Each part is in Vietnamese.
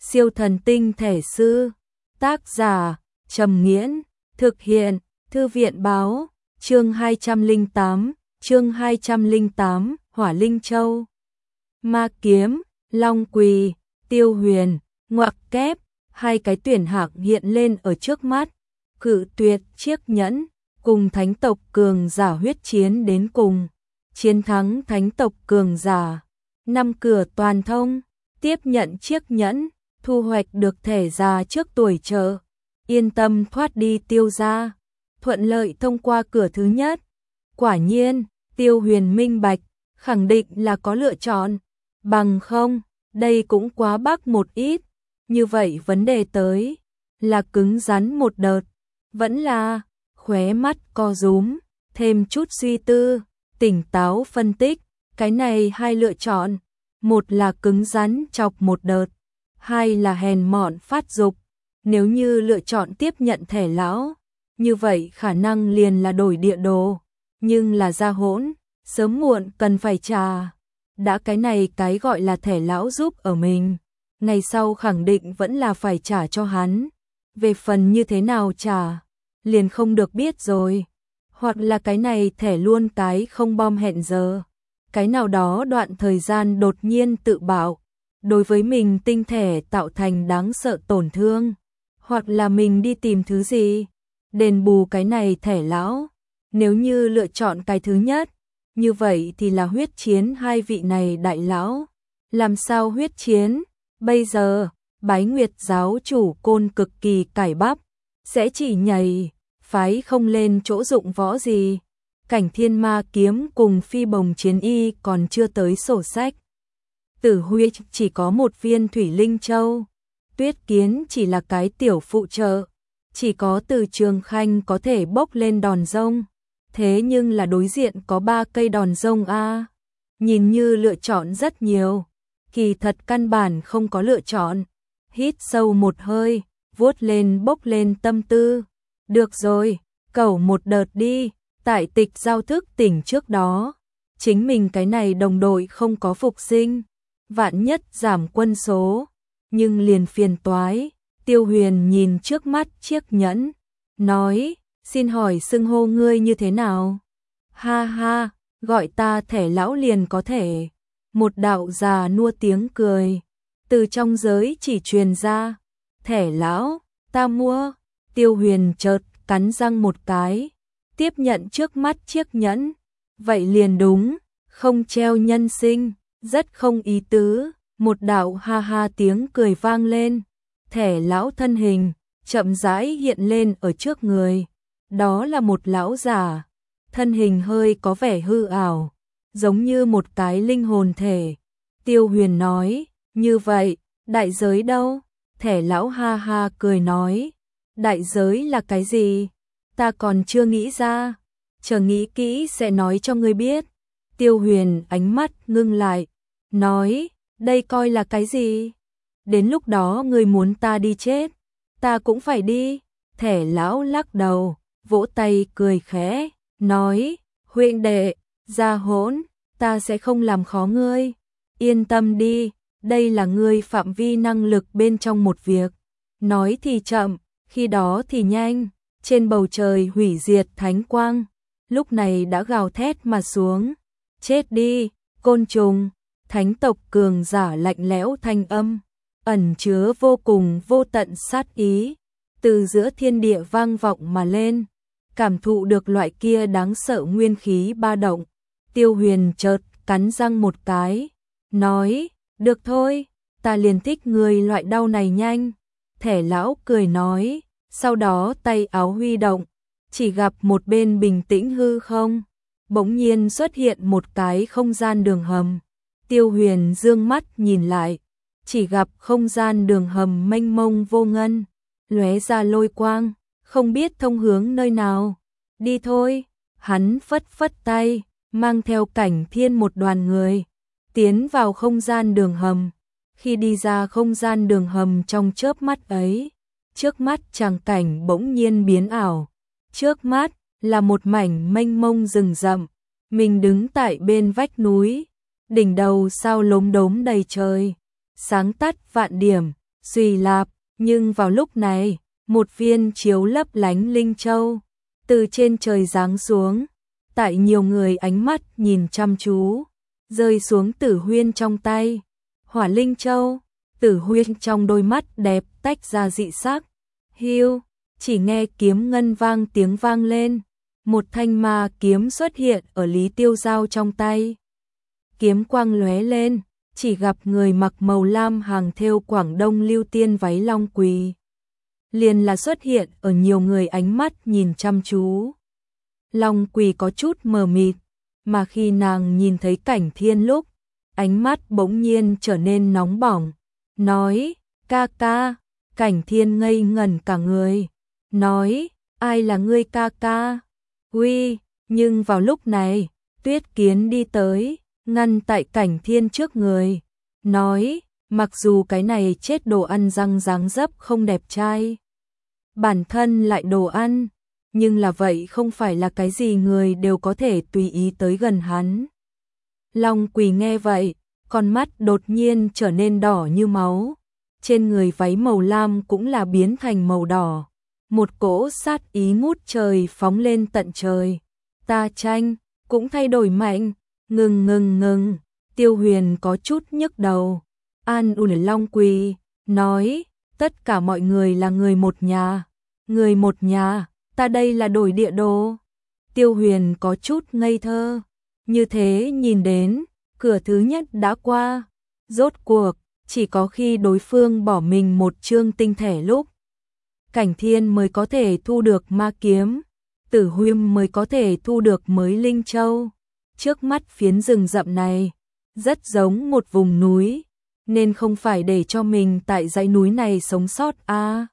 Siêu thần tinh thể sư. Tác giả Trầm Nghiễn. Thực hiện Thư viện báo. Chương 208, Hỏa Linh Châu. Ma kiếm, Long Quỳ, Tiêu Huyền, ngoặc kép, hai cái tuyển hạng hiện lên ở trước mắt. Cự tuyệt chiếc nhẫn, cùng thánh tộc cường giả huyết chiến đến cùng. Chiến thắng thánh tộc cường giả. 5 cửa toàn thông, tiếp nhận chiếc nhẫn, thu hoạch được thể già trước tuổi trợ. Yên tâm thoát đi Tiêu gia, thuận lợi thông qua cửa thứ nhất. Quả nhiên, Tiêu Huyền minh bạch, khẳng định là có lựa chọn. Bằng không, đây cũng quá bắc một ít. Như vậy vấn đề tới, là cứng rắn một đợt, vẫn là khóe mắt co rúm, thêm chút suy tư, tỉnh táo phân tích, cái này hai lựa chọn, một là cứng rắn chọc một đợt, hai là hèn mọn phát dục. Nếu như lựa chọn tiếp nhận thẻ lão, như vậy khả năng liền là đổi địa đồ, nhưng là ra hỗn, sớm muộn cần phải trả. Đã cái này cái gọi là thẻ lão giúp ở mình, ngày sau khẳng định vẫn là phải trả cho hắn. Về phần như thế nào trả, liền không được biết rồi. Hoặc là cái này thẻ luôn cái không bom hẹn giờ, cái nào đó đoạn thời gian đột nhiên tự bạo, đối với mình tinh thể tạo thành đáng sợ tổn thương. Hoặc là mình đi tìm thứ gì, đền bù cái này thẻ lão. Nếu như lựa chọn cái thứ nhất, như vậy thì là huyết chiến hai vị này đại lão. Làm sao huyết chiến? Bây giờ, Bái Nguyệt giáo chủ Côn cực kỳ cải bắp, sẽ chỉ nhảy, phái không lên chỗ dụng võ gì. Cảnh Thiên Ma kiếm cùng Phi Bồng chiến y còn chưa tới sổ sách. Tử Huy chỉ có một viên Thủy Linh Châu. Tuyết Kiến chỉ là cái tiểu phụ trợ, chỉ có Từ Trường Khanh có thể bốc lên đòn rông. Thế nhưng là đối diện có 3 cây đòn rông a. Nhìn như lựa chọn rất nhiều, kỳ thật căn bản không có lựa chọn. Hít sâu một hơi, vuốt lên bốc lên tâm tư. Được rồi, cẩu một đợt đi, tại tịch giao thức tỉnh trước đó. Chính mình cái này đồng đội không có phục sinh, vạn nhất giảm quân số. Nhưng liền phiền toái. Tiêu Huyền nhìn trước mắt chiếc nhẫn, nói, xin hỏi xưng hô ngươi như thế nào? Ha ha, gọi ta thẻ lão liền có thể. Một đạo già nua tiếng cười, từ trong giới chỉ truyền ra. Thẻ lão, ta mua. Tiêu Huyền chợt cắn răng một cái, tiếp nhận trước mắt chiếc nhẫn. Vậy liền đúng, không treo nhân sinh, rất không ý tứ. Một đạo ha ha tiếng cười vang lên, thẻ lão thân hình chậm rãi hiện lên ở trước người. Đó là một lão già, thân hình hơi có vẻ hư ảo, giống như một cái linh hồn thể. Tiêu Huyền nói, như vậy, đại giới đâu? Thẻ lão ha ha cười nói, đại giới là cái gì? Ta còn chưa nghĩ ra, chờ nghĩ kỹ sẽ nói cho ngươi biết. Tiêu Huyền ánh mắt ngưng lại, nói, đây coi là cái gì? Đến lúc đó ngươi muốn ta đi chết, ta cũng phải đi. Thẻ lão lắc đầu, vỗ tay cười khẽ, nói, huynh đệ, ra hỗn, ta sẽ không làm khó ngươi. Yên tâm đi, đây là ngươi phạm vi năng lực bên trong một việc. Nói thì chậm, khi đó thì nhanh. Trên bầu trời hủy diệt thánh quang, lúc này đã gào thét mà xuống. Chết đi, côn trùng. Thánh tộc cường giả lạnh lẽo thanh âm, ẩn chứa vô cùng vô tận sát ý, từ giữa thiên địa vang vọng mà lên. Cảm thụ được loại kia đáng sợ nguyên khí ba động, Tiêu Huyền chợt cắn răng một cái, nói, được thôi, ta liền thích người loại đau này nhanh. Thẻ lão cười nói, sau đó tay áo huy động, chỉ gặp một bên bình tĩnh hư không, bỗng nhiên xuất hiện một cái không gian đường hầm. Tiêu Huyền dương mắt nhìn lại, chỉ gặp không gian đường hầm mênh mông vô ngân, lóe ra lôi quang, không biết thông hướng nơi nào. Đi thôi, hắn phất phất tay, mang theo Cảnh Thiên một đoàn người, tiến vào không gian đường hầm. Khi đi ra không gian đường hầm trong chớp mắt ấy, trước mắt tràng cảnh bỗng nhiên biến ảo. Trước mắt là một mảnh mênh mông rừng rậm, mình đứng tại bên vách núi. Đỉnh đầu sao lốm đốm đầy trời, sáng tắt vạn điểm, Xùy lạp, nhưng vào lúc này, một viên chiếu lấp lánh linh châu từ trên trời giáng xuống, tại nhiều người ánh mắt nhìn chăm chú, rơi xuống Tử Huyên trong tay. Hỏa linh châu, Tử Huyên trong đôi mắt đẹp tách ra dị sắc. Hiu, chỉ nghe kiếm ngân vang tiếng vang lên, một thanh ma kiếm xuất hiện ở Lý Tiêu Giao trong tay. Kiếm quang lóe lên, chỉ gặp người mặc màu lam hàng thêu Quảng Đông lưu tiên váy long quỳ. Liền là xuất hiện ở nhiều người ánh mắt nhìn chăm chú. Long quỳ có chút mờ mịt, mà khi nàng nhìn thấy Cảnh Thiên lúc, ánh mắt bỗng nhiên trở nên nóng bỏng, nói, ca ca. Cảnh Thiên ngây ngẩn cả người, nói, ai là ngươi ca ca? Uy, nhưng vào lúc này, Tuyết Kiến đi tới, ngăn tại Cảnh Thiên trước người, nói, mặc dù cái này chết đồ ăn răng dáng dấp không đẹp trai, bản thân lại đồ ăn, nhưng là vậy không phải là cái gì người đều có thể tùy ý tới gần hắn. Long Quỳ nghe vậy, con mắt đột nhiên trở nên đỏ như máu, trên người váy màu lam cũng là biến thành màu đỏ, một cỗ sát ý ngút trời phóng lên tận trời. Ta tranh cũng thay đổi mạnh, ngừng. Tiêu Huyền có chút nhức đầu, an ủi Long Quỳ, nói, tất cả mọi người là người một nhà, ta đây là đổi địa đồ. Tiêu Huyền có chút ngây thơ, như thế nhìn đến, cửa thứ nhất đã qua, rốt cuộc, chỉ có khi đối phương bỏ mình một chương tinh thể lúc, Cảnh Thiên mới có thể thu được ma kiếm, Tử Huyên mới có thể thu được mới linh châu. Trước mắt phiến rừng rậm này, rất giống một vùng núi, nên không phải để cho mình tại dãy núi này sống sót a.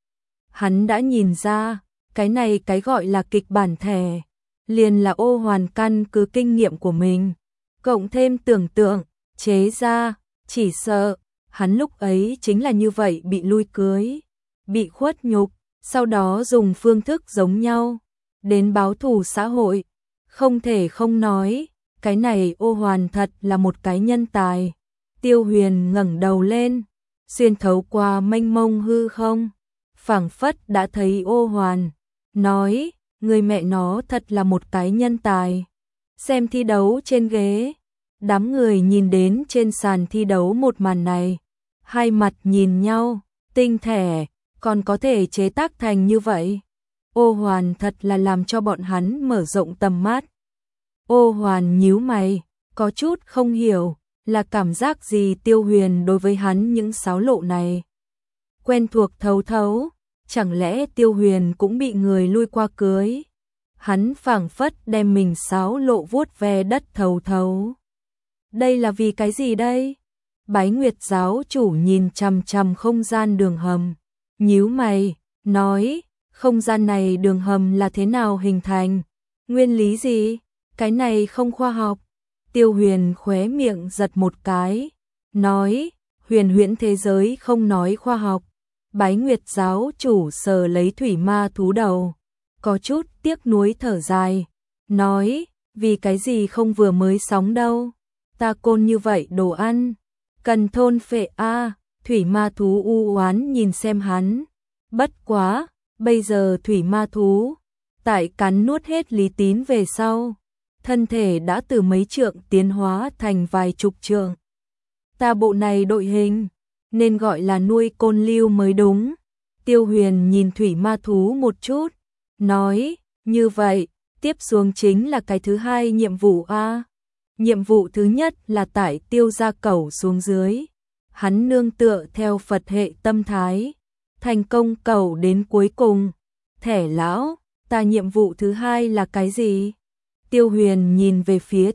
Hắn đã nhìn ra, cái này cái gọi là kịch bản thẻ, liền là Ô Hoàn căn cứ kinh nghiệm của mình, cộng thêm tưởng tượng, chế ra, chỉ sợ, hắn lúc ấy chính là như vậy bị lui cưới, bị khuất nhục, sau đó dùng phương thức giống nhau, đến báo thù xã hội. Không thể không nói, cái này Ô Hoàn thật là một cái nhân tài. Tiêu Huyền ngẩng đầu lên, xuyên thấu qua mênh mông hư không, phảng phất đã thấy Ô Hoàn, nói, người mẹ nó thật là một cái nhân tài. Xem thi đấu trên ghế, đám người nhìn đến trên sàn thi đấu một màn này, hai mặt nhìn nhau, tinh thể, còn có thể chế tác thành như vậy. Ô Hoàn thật là làm cho bọn hắn mở rộng tầm mắt. Ô Hoàn nhíu mày, có chút không hiểu, là cảm giác gì Tiêu Huyền đối với hắn những xáo lộ này. Quen thuộc thấu thấu, chẳng lẽ Tiêu Huyền cũng bị người lui qua cưới? Hắn phảng phất đem mình xáo lộ vuốt ve đất thấu thấu. Đây là vì cái gì đây? Bái Nguyệt giáo chủ nhìn chằm chằm không gian đường hầm, nhíu mày, nói, không gian này đường hầm là thế nào hình thành? Nguyên lý gì? Cái này không khoa học. Tiêu Huyền khóe miệng giật một cái, nói, huyền huyễn thế giới không nói khoa học. Bái Nguyệt giáo chủ sờ lấy thủy ma thú đầu, có chút tiếc nuối thở dài, nói, vì cái gì không vừa mới sóng đâu, ta côn như vậy đồ ăn, cần thôn phệ a. Thủy ma thú u oán nhìn xem hắn, bất quá, bây giờ thủy ma thú, tại cắn nuốt hết Lý Tín về sau, thân thể đã từ mấy trượng tiến hóa thành vài chục trượng. Ta bộ này đội hình, nên gọi là nuôi côn lưu mới đúng. Tiêu Huyền nhìn thủy ma thú một chút, nói, như vậy, tiếp xuống chính là cái thứ hai nhiệm vụ a. Nhiệm vụ thứ nhất là tải Tiêu gia cẩu xuống dưới. Hắn nương tựa theo Phật hệ tâm thái, thành công cẩu đến cuối cùng. Thẻ lão, ta nhiệm vụ thứ hai là cái gì? Tiêu Huyền nhìn về phía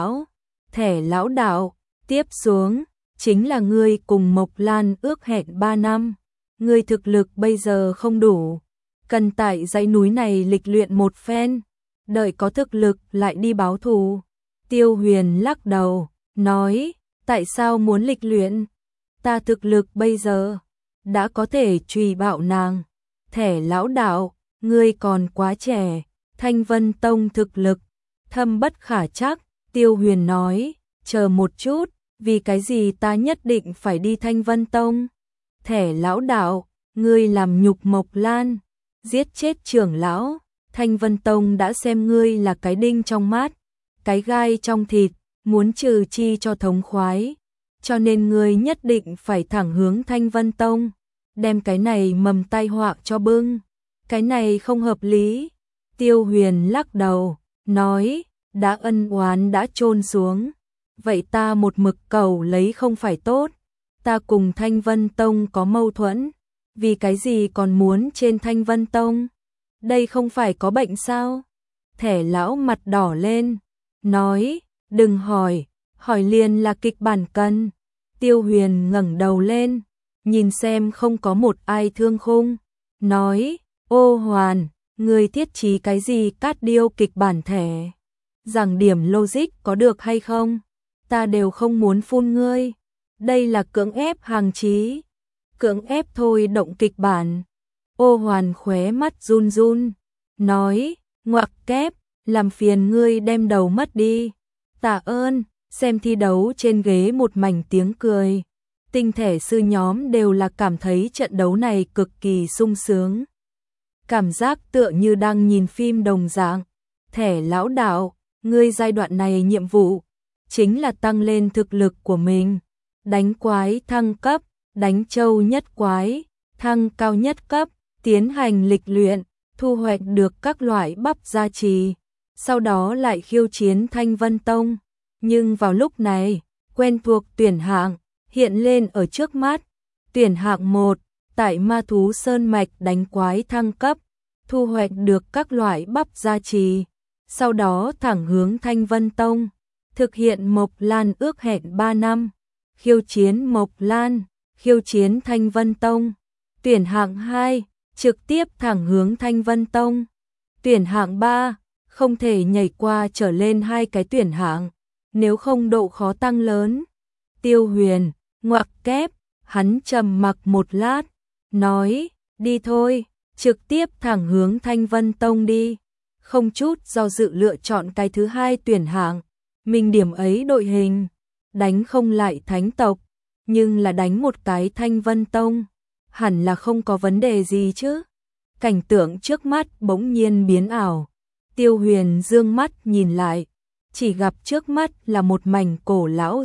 thẻ lão đạo, tiếp xuống, chính là ngươi cùng Mộc Lan ước hẹn 3 năm. Ngươi thực lực bây giờ không đủ, cần tại dãy núi này lịch luyện một phen, đợi có thực lực lại đi báo thù. Tiêu Huyền lắc đầu, nói, tại sao muốn lịch luyện? Ta thực lực bây giờ đã có thể truy bạo nàng. Thẻ lão đạo, ngươi còn quá trẻ, Thanh Vân Tông thực lực thâm bất khả trắc. Tiêu Huyền nói, chờ một chút, vì cái gì ta nhất định phải đi Thanh Vân Tông? Thẻ lão đạo, ngươi làm nhục Mộc Lan, giết chết trưởng lão, Thanh Vân Tông đã xem ngươi là cái đinh trong mắt, cái gai trong thịt, muốn trừ chi cho thống khoái, cho nên ngươi nhất định phải thẳng hướng Thanh Vân Tông, đem cái này mầm tai họa cho bưng. Cái này không hợp lý. Tiêu Huyền lắc đầu, nói, đã ân oán đã chôn xuống, vậy ta một mực cầu lấy không phải tốt, ta cùng Thanh Vân Tông có mâu thuẫn, vì cái gì còn muốn trên Thanh Vân Tông? Đây không phải có bệnh sao? Thẻ lão mặt đỏ lên, nói, đừng hỏi, hỏi liền là kịch bản cần. Tiêu Huyền ngẩng đầu lên, nhìn xem không có một ai thương khung, nói, ô Hoàn, người thiết trí cái gì cát điêu kịch bản thẻ, giảng điểm logic có được hay không? Ta đều không muốn phun ngươi, đây là cưỡng ép hàng chí, cưỡng ép thôi động kịch bản. Ô Hoàn khóe mắt run run, nói, ngoặc kép, làm phiền ngươi đem đầu mất đi. Tạ ơn. Xem thi đấu trên ghế một mảnh tiếng cười. Tinh thể sư nhóm đều là cảm thấy trận đấu này cực kỳ sung sướng. Cảm giác tựa như đang nhìn phim đồng dạng. Thẻ lão đạo, ngươi giai đoạn này nhiệm vụ chính là tăng lên thực lực của mình. Đánh quái thăng cấp, đánh châu nhất quái, thăng cao nhất cấp, tiến hành lịch luyện, thu hoạch được các loại bắp gia trì. Sau đó lại khiêu chiến Thanh Vân Tông. Nhưng vào lúc này, quen thuộc tuyển hạng hiện lên ở trước mắt. Tuyển hạng 1, tại Ma Thú Sơn Mạch đánh quái thăng cấp, thu hoạch được các loại bắp gia trì. Sau đó thẳng hướng Thanh Vân Tông, thực hiện Mộc Lan ước hẹn 3 năm. Khiêu chiến Mộc Lan, khiêu chiến Thanh Vân Tông. Tuyển hạng 2, trực tiếp thẳng hướng Thanh Vân Tông. Tuyển hạng 3, không thể nhảy qua trở lên hai cái tuyển hạng, nếu không độ khó tăng lớn. Tiêu Huyền, ngoặc kép, hắn trầm mặc một lát, nói, đi thôi, trực tiếp thẳng hướng Thanh Vân Tông đi. Không chút do dự lựa chọn cái thứ hai tuyển hạng, mình điểm ấy đội hình, đánh không lại thánh tộc, nhưng là đánh một cái Thanh Vân Tông, hẳn là không có vấn đề gì chứ. Cảnh tượng trước mắt bỗng nhiên biến ảo. Tiêu Huyền dương mắt nhìn lại, chỉ gặp trước mắt là một mảnh cổ lão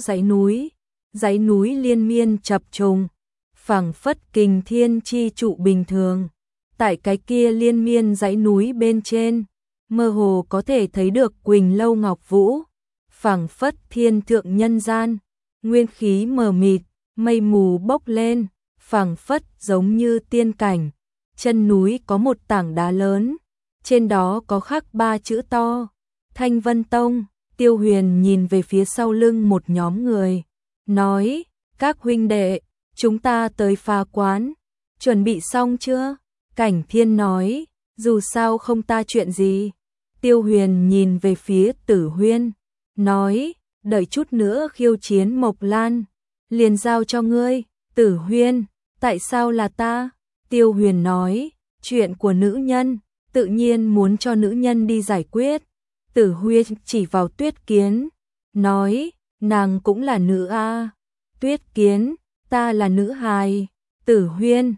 dãy núi liên miên chập trùng, phảng phất kình thiên chi trụ bình thường. Tại cái kia liên miên dãy núi bên trên, mơ hồ có thể thấy được Quỳnh Lâu Ngọc Vũ, phảng phất thiên thượng nhân gian, nguyên khí mờ mịt, mây mù bốc lên, phảng phất giống như tiên cảnh. Chân núi có một tảng đá lớn, trên đó có khắc 3 chữ to, Thanh Vân Tông. Tiêu Huyền nhìn về phía sau lưng một nhóm người, nói, các huynh đệ, chúng ta tới phá quán, chuẩn bị xong chưa? Cảnh Thiên nói, dù sao không ta chuyện gì. Tiêu Huyền nhìn về phía Tử Huyên, nói, đợi chút nữa khiêu chiến Mộc Lan, liền giao cho ngươi. Tử Huyên, tại sao là ta? Tiêu Huyền nói, chuyện của nữ nhân, tự nhiên muốn cho nữ nhân đi giải quyết. Tử Huyên chỉ vào Tuyết Kiến, nói, nàng cũng là nữ a. Tuyết Kiến, ta là nữ hài. Tử Huyên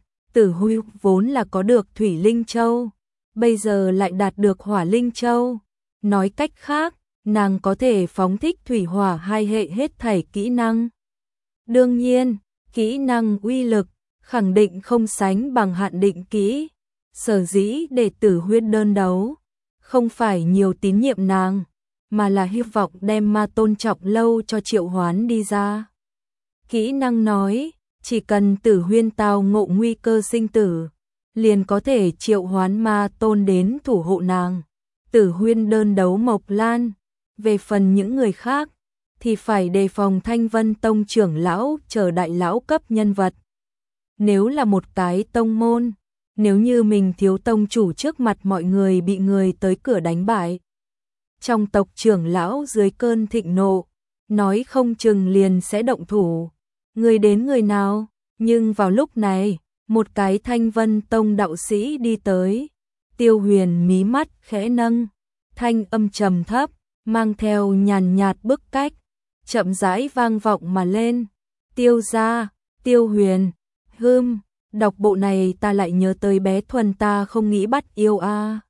vốn là có được Thủy Linh Châu, bây giờ lại đạt được Hỏa Linh Châu. Nói cách khác, nàng có thể phóng thích thủy hỏa hai hệ hết thảy kỹ năng. Đương nhiên, kỹ năng uy lực khẳng định không sánh bằng hạn định kỹ. Sở dĩ để Tử Huyên đơn đấu, không phải nhiều tín nhiệm nàng, mà là hy vọng đem Ma Tôn Trọng Lâu cho triệu hoán đi ra. Kỹ năng nói, chỉ cần Tử Huyên tao ngộ nguy cơ sinh tử, liền có thể triệu hoán Ma Tôn đến thủ hộ nàng. Tử Huyên đơn đấu Mộc Lan, về phần những người khác, thì phải đề phòng Thanh Vân Tông trưởng lão chờ đại lão cấp nhân vật. Nếu là một cái tông môn, nếu như mình thiếu tông chủ trước mặt mọi người bị người tới cửa đánh bại, trong tộc trưởng lão dưới cơn thịnh nộ, nói không chừng liền sẽ động thủ, người đến người nào. Nhưng vào lúc này, một cái Thanh Vân Tông đạo sĩ đi tới. Tiêu Huyền mí mắt khẽ nâng, thanh âm trầm thấp, mang theo nhàn nhạt bức cách, chậm rãi vang vọng mà lên. Tiêu gia, Tiêu Huyền, đọc bộ này ta lại nhớ tới bé Thuần, ta không nghĩ bắt yêu a.